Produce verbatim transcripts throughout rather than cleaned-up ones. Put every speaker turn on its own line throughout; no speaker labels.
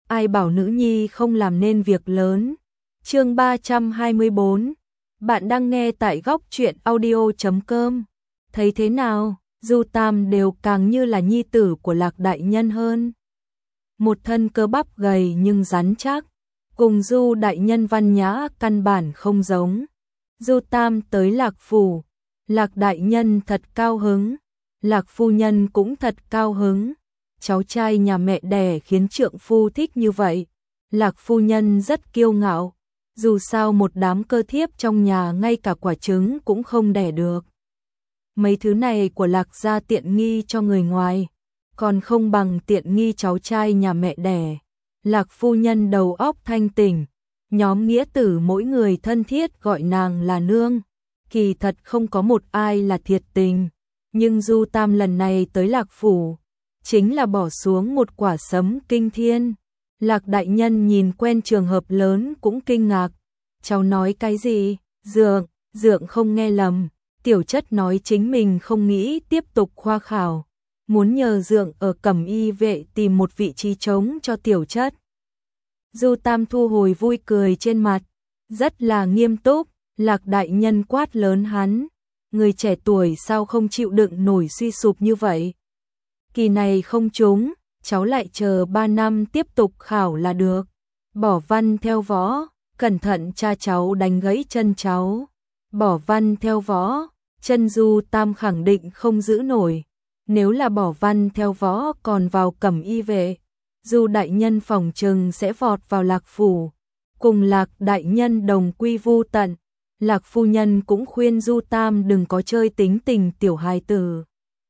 ai bảo nữ nhi không làm nên việc lớn. Chương ba trăm hai mươi bốn. Bạn đang nghe tại góc truyện audio chấm com. Thấy thế nào, Du Tam đều càng như là nhi tử của Lạc đại nhân hơn. Một thân cơ bắp gầy nhưng rắn chắc, cùng Du đại nhân văn nhã căn bản không giống. Du Tam tới Lạc phủ, Lạc đại nhân thật cao hứng, Lạc phu nhân cũng thật cao hứng. Cháu trai nhà mẹ đẻ khiến trượng phu thích như vậy. Lạc phu nhân rất kiêu ngạo, dù sao một đám cơ thiếp trong nhà ngay cả quả trứng cũng không đẻ được. Mấy thứ này của Lạc gia tiện nghi cho người ngoài, còn không bằng tiện nghi cháu trai nhà mẹ đẻ. Lạc phu nhân đầu óc thanh tỉnh, nhóm nghĩa tử mỗi người thân thiết gọi nàng là nương. Kỳ thật không có một ai là thiệt tình, nhưng Du Tam lần này tới Lạc phủ, chính là bỏ xuống một quả sấm kinh thiên. Lạc đại nhân nhìn quen trường hợp lớn cũng kinh ngạc. Cháu nói cái gì? Dượng, dượng không nghe lầm. Tiểu chất nói chính mình không nghĩ tiếp tục khoa khảo, muốn nhờ dượng ở Cẩm Y vệ tìm một vị trí trống cho tiểu chất. Du Tam thu hồi vui cười trên mặt, rất là nghiêm túc. Lạc đại nhân quát lớn hắn, người trẻ tuổi sao không chịu đựng nổi suy sụp như vậy. Kỳ này không trúng, cháu lại chờ ba năm tiếp tục khảo là được. Bỏ văn theo võ, cẩn thận cha cháu đánh gãy chân cháu. Bỏ văn theo võ, chân Du Tam khẳng định không giữ nổi. Nếu là bỏ văn theo võ còn vào Cẩm Y vệ, Du đại nhân phòng trừng sẽ vọt vào Lạc phủ, cùng Lạc đại nhân đồng quy vu tận. Lạc phu nhân cũng khuyên Du Tam đừng có chơi tính tình tiểu hài tử.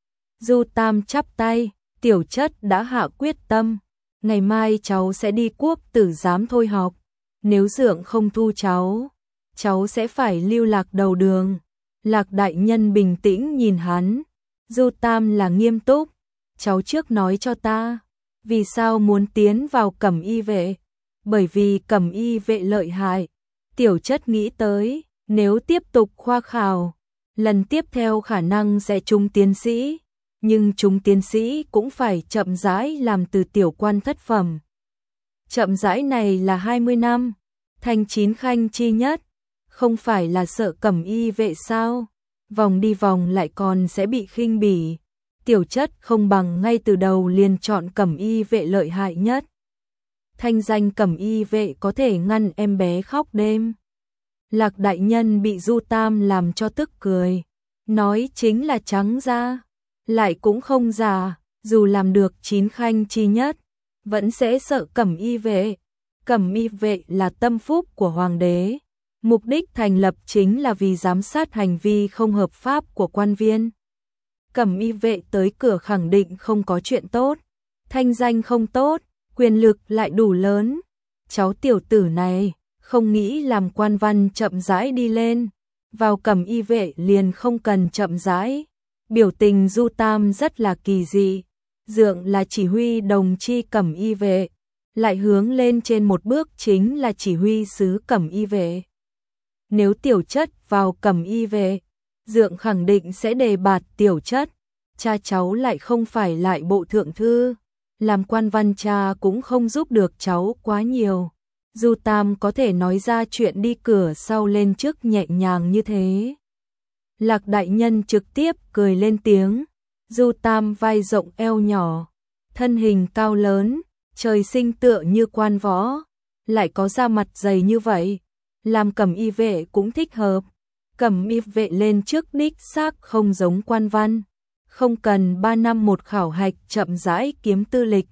Du Tam chắp tay, tiểu chất đã hạ quyết tâm, ngày mai cháu sẽ đi quốc tử giám thôi học. Nếu dượng không thu cháu, cháu sẽ phải lưu lạc đầu đường. Lạc đại nhân bình tĩnh nhìn hắn. Du Tam là nghiêm túc, cháu trước nói cho ta, vì sao muốn tiến vào Cẩm Y vệ? Bởi vì Cẩm Y vệ lợi hại. Tiểu chất nghĩ tới, nếu tiếp tục khoa khảo, lần tiếp theo khả năng sẽ trúng tiến sĩ, nhưng trúng tiến sĩ cũng phải chậm rãi làm từ tiểu quan thất phẩm. Chậm rãi này là hai mươi năm, thành chín khanh chi nhất, không phải là sợ Cẩm Y vệ sao? Vòng đi vòng lại còn sẽ bị khinh bỉ. Tiểu chất không bằng ngay từ đầu liền chọn Cẩm Y vệ lợi hại nhất. Thanh danh Cẩm Y vệ có thể ngăn em bé khóc đêm. Lạc đại nhân bị Du Tam làm cho tức cười, nói chính là trắng ra, lại cũng không già, dù làm được chín khanh chi nhất, vẫn sẽ sợ Cẩm Y vệ. Cẩm Y vệ là tâm phúc của hoàng đế, mục đích thành lập chính là vì giám sát hành vi không hợp pháp của quan viên. Cẩm Y vệ tới cửa khẳng định không có chuyện tốt, thanh danh không tốt, quyền lực lại đủ lớn. Cháu tiểu tử này không nghĩ làm quan văn chậm rãi đi lên, vào Cẩm Y vệ liền không cần chậm rãi. Biểu tình Du Tam rất là kỳ dị, dượng là chỉ huy đồng chi Cẩm Y vệ, lại hướng lên trên một bước chính là chỉ huy sứ Cẩm Y vệ. Nếu tiểu chất vào Cẩm Y vệ, dượng khẳng định sẽ đề bạt tiểu chất. Cha cháu lại không phải lại bộ thượng thư, làm quan văn cha cũng không giúp được cháu quá nhiều. Du Tam có thể nói ra chuyện đi cửa sau lên trước nhẹ nhàng như thế. Lạc đại nhân trực tiếp cười lên tiếng. Du Tam vai rộng eo nhỏ, thân hình cao lớn, trời sinh tựa như quan võ, lại có da mặt dày như vậy, làm Cẩm Y vệ cũng thích hợp. Cẩm Y vệ lên trước đích xác không giống quan văn, không cần ba năm một khảo hạch chậm rãi kiếm tư lịch.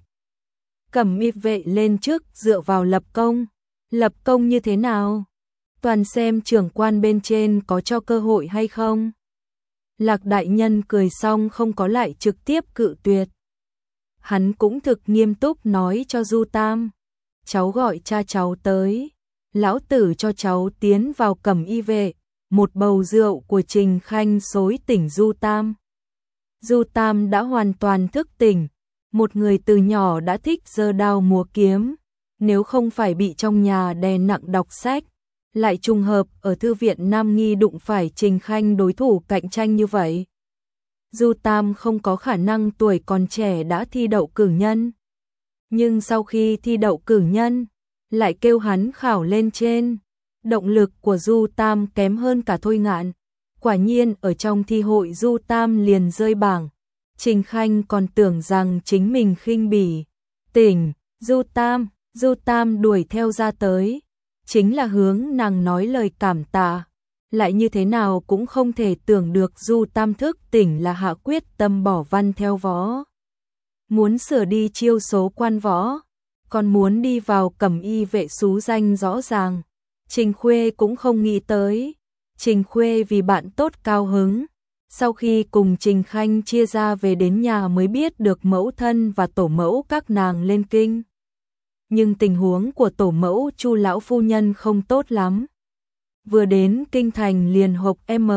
Cẩm Y vệ lên trước dựa vào lập công. Lập công như thế nào? Toàn xem trưởng quan bên trên có cho cơ hội hay không. Lạc đại nhân cười xong không có lại trực tiếp cự tuyệt. Hắn cũng thực nghiêm túc nói cho Du Tam, cháu gọi cha cháu tới, lão tử cho cháu tiến vào Cẩm Y vệ. Một bầu rượu của Trình Khanh xối tỉnh Du Tam. Du Tam đã hoàn toàn thức tỉnh, một người từ nhỏ đã thích giơ đao múa kiếm, nếu không phải bị trong nhà đè nặng đọc sách, lại trùng hợp ở thư viện Nam Nghi đụng phải Trình Khanh đối thủ cạnh tranh như vậy. Du Tam không có khả năng tuổi còn trẻ đã thi đậu cử nhân. Nhưng sau khi thi đậu cử nhân, lại kêu hắn khảo lên trên. Động lực của Du Tam kém hơn cả Thôi Ngạn. Quả nhiên ở trong thi hội Du Tam liền rơi bảng. Trình Khanh còn tưởng rằng chính mình khinh bỉ. Tỉnh, Du Tam, Du Tam đuổi theo ra tới. Chính là hướng nàng nói lời cảm tạ. Lại như thế nào cũng không thể tưởng được Du Tam thức tỉnh là hạ quyết tâm bỏ văn theo võ. Muốn sửa đi chiêu số quan võ, còn muốn đi vào cẩm y vệ xú danh rõ ràng. Trình Khuê cũng không nghĩ tới. Trình Khuê vì bạn tốt cao hứng. Sau khi cùng Trình Khanh chia ra về đến nhà mới biết được mẫu thân và tổ mẫu các nàng lên kinh. Nhưng tình huống của tổ mẫu Chu lão phu nhân không tốt lắm. Vừa đến kinh thành liền hộc M,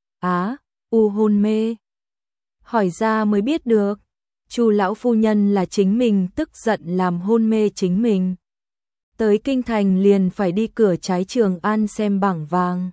Á, U hôn mê. Hỏi ra mới biết được, Chu lão phu nhân là chính mình tức giận làm hôn mê chính mình. Tới kinh thành liền phải đi cửa trái Trường An xem bảng vàng.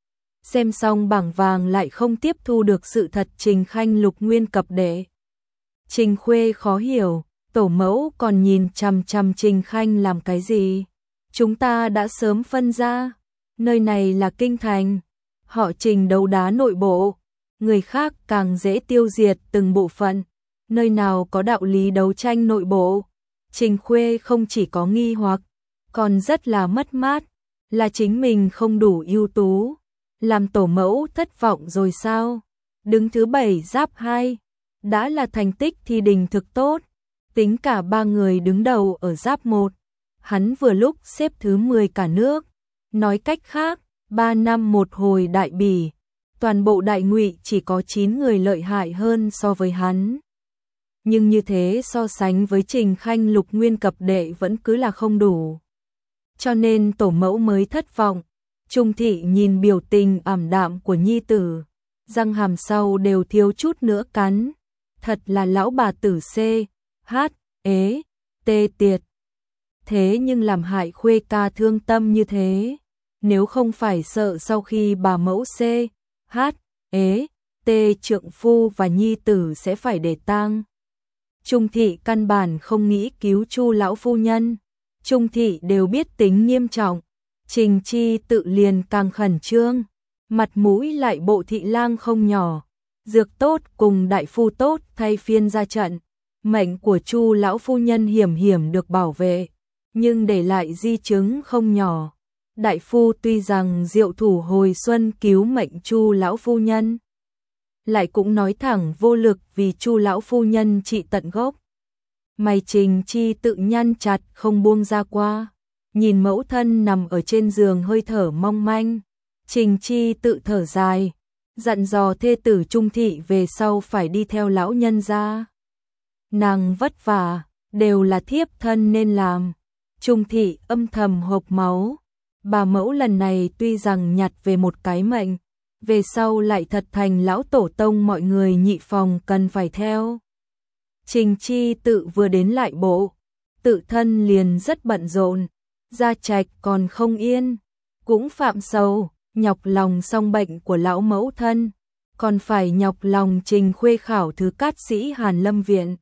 Xem xong bảng vàng lại không tiếp thu được sự thật Trình Khanh lục nguyên cập đệ. Trình Khuê khó hiểu, tổ mẫu còn nhìn chằm chằm Trình Khanh làm cái gì? Chúng ta đã sớm phân ra, nơi này là kinh thành, họ Trình đấu đá nội bộ, người khác càng dễ tiêu diệt từng bộ phận, nơi nào có đạo lý đấu tranh nội bộ. Trình Khuê không chỉ có nghi hoặc, còn rất là mất mát, là chính mình không đủ ưu tú. Làm tổ mẫu thất vọng rồi sao? Đứng thứ bảy giáp hai, đã là thành tích thi đình thực tốt. Tính cả ba người đứng đầu ở giáp một, hắn vừa lúc xếp thứ mười cả nước. Nói cách khác, ba năm một hồi đại bỉ, toàn bộ đại ngụy chỉ có chín người lợi hại hơn so với hắn. Nhưng như thế so sánh với Trình Khanh lục nguyên cập đệ vẫn cứ là không đủ. Cho nên tổ mẫu mới thất vọng. Trung thị nhìn biểu tình ảm đạm của nhi tử, răng hàm sau đều thiếu chút nữa cắn. Thật là lão bà tử C, H, ế, tê tiệt. Thế nhưng làm hại Khuê ca thương tâm như thế. Nếu không phải sợ sau khi bà mẫu C, H, ế, tê trượng phu và nhi tử sẽ phải để tang. Trung thị căn bản không nghĩ cứu Chu lão phu nhân. Trung thị đều biết tính nghiêm trọng. Trình Chi tự liền càng khẩn trương, mặt mũi lại bộ thị lang không nhỏ, dược tốt cùng đại phu tốt thay phiên ra trận, mệnh của Chu lão phu nhân hiểm hiểm được bảo vệ, nhưng để lại di chứng không nhỏ. Đại phu tuy rằng diệu thủ hồi xuân cứu mệnh Chu lão phu nhân, lại cũng nói thẳng vô lực vì Chu lão phu nhân trị tận gốc. Mày Trình Chi tự nhăn chặt không buông ra qua. Nhìn mẫu thân nằm ở trên giường hơi thở mong manh, Trình Chi tự thở dài, dặn dò thê tử Trung thị về sau phải đi theo lão nhân ra. Nàng vất vả, đều là thiếp thân nên làm. Trung thị âm thầm hộc máu, bà mẫu lần này tuy rằng nhặt về một cái mệnh, về sau lại thật thành lão tổ tông mọi người nhị phòng cần phải theo. Trình Chi tự vừa đến lại bộ, tự thân liền rất bận rộn. Gia trạch còn không yên, cũng phạm sầu, nhọc lòng song bệnh của lão mẫu thân, còn phải nhọc lòng Trình Khuê khảo thứ cát sĩ Hàn Lâm Viện.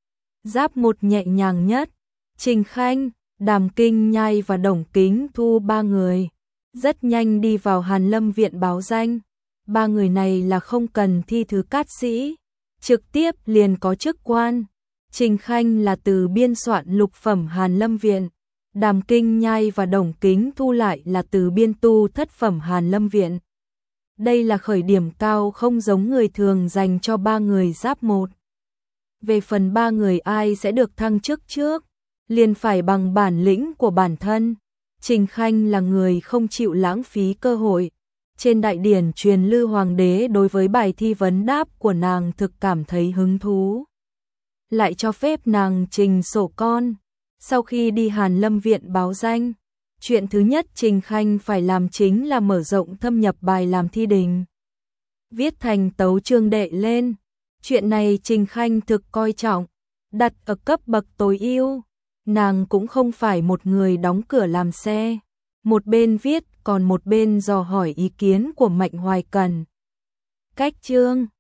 Giáp một nhẹ nhàng nhất, Trình Khanh, Đàm Kinh Nhai và Đồng Kính Thu ba người, rất nhanh đi vào Hàn Lâm Viện báo danh. Ba người này là không cần thi thứ cát sĩ, trực tiếp liền có chức quan. Trình Khanh là từ biên soạn lục phẩm Hàn Lâm Viện. Đàm Kinh Nhai và Đồng Kính Thu lại là từ biên tu thất phẩm Hàn Lâm Viện. Đây là khởi điểm cao không giống người thường dành cho ba người giáp một. Về phần ba người ai sẽ được thăng chức trước, liền phải bằng bản lĩnh của bản thân. Trình Khanh là người không chịu lãng phí cơ hội. Trên đại điển truyền lư hoàng đế đối với bài thi vấn đáp của nàng thực cảm thấy hứng thú. Lại cho phép nàng trình sổ con. Sau khi đi Hàn Lâm Viện báo danh, chuyện thứ nhất Trình Khanh phải làm chính là mở rộng thâm nhập bài làm thi đình. Viết thành tấu chương đệ lên. Chuyện này Trình Khanh thực coi trọng, đặt ở cấp bậc tối ưu. Nàng cũng không phải một người đóng cửa làm xe. Một bên viết còn một bên dò hỏi ý kiến của Mạnh Hoài Cần. Cách chương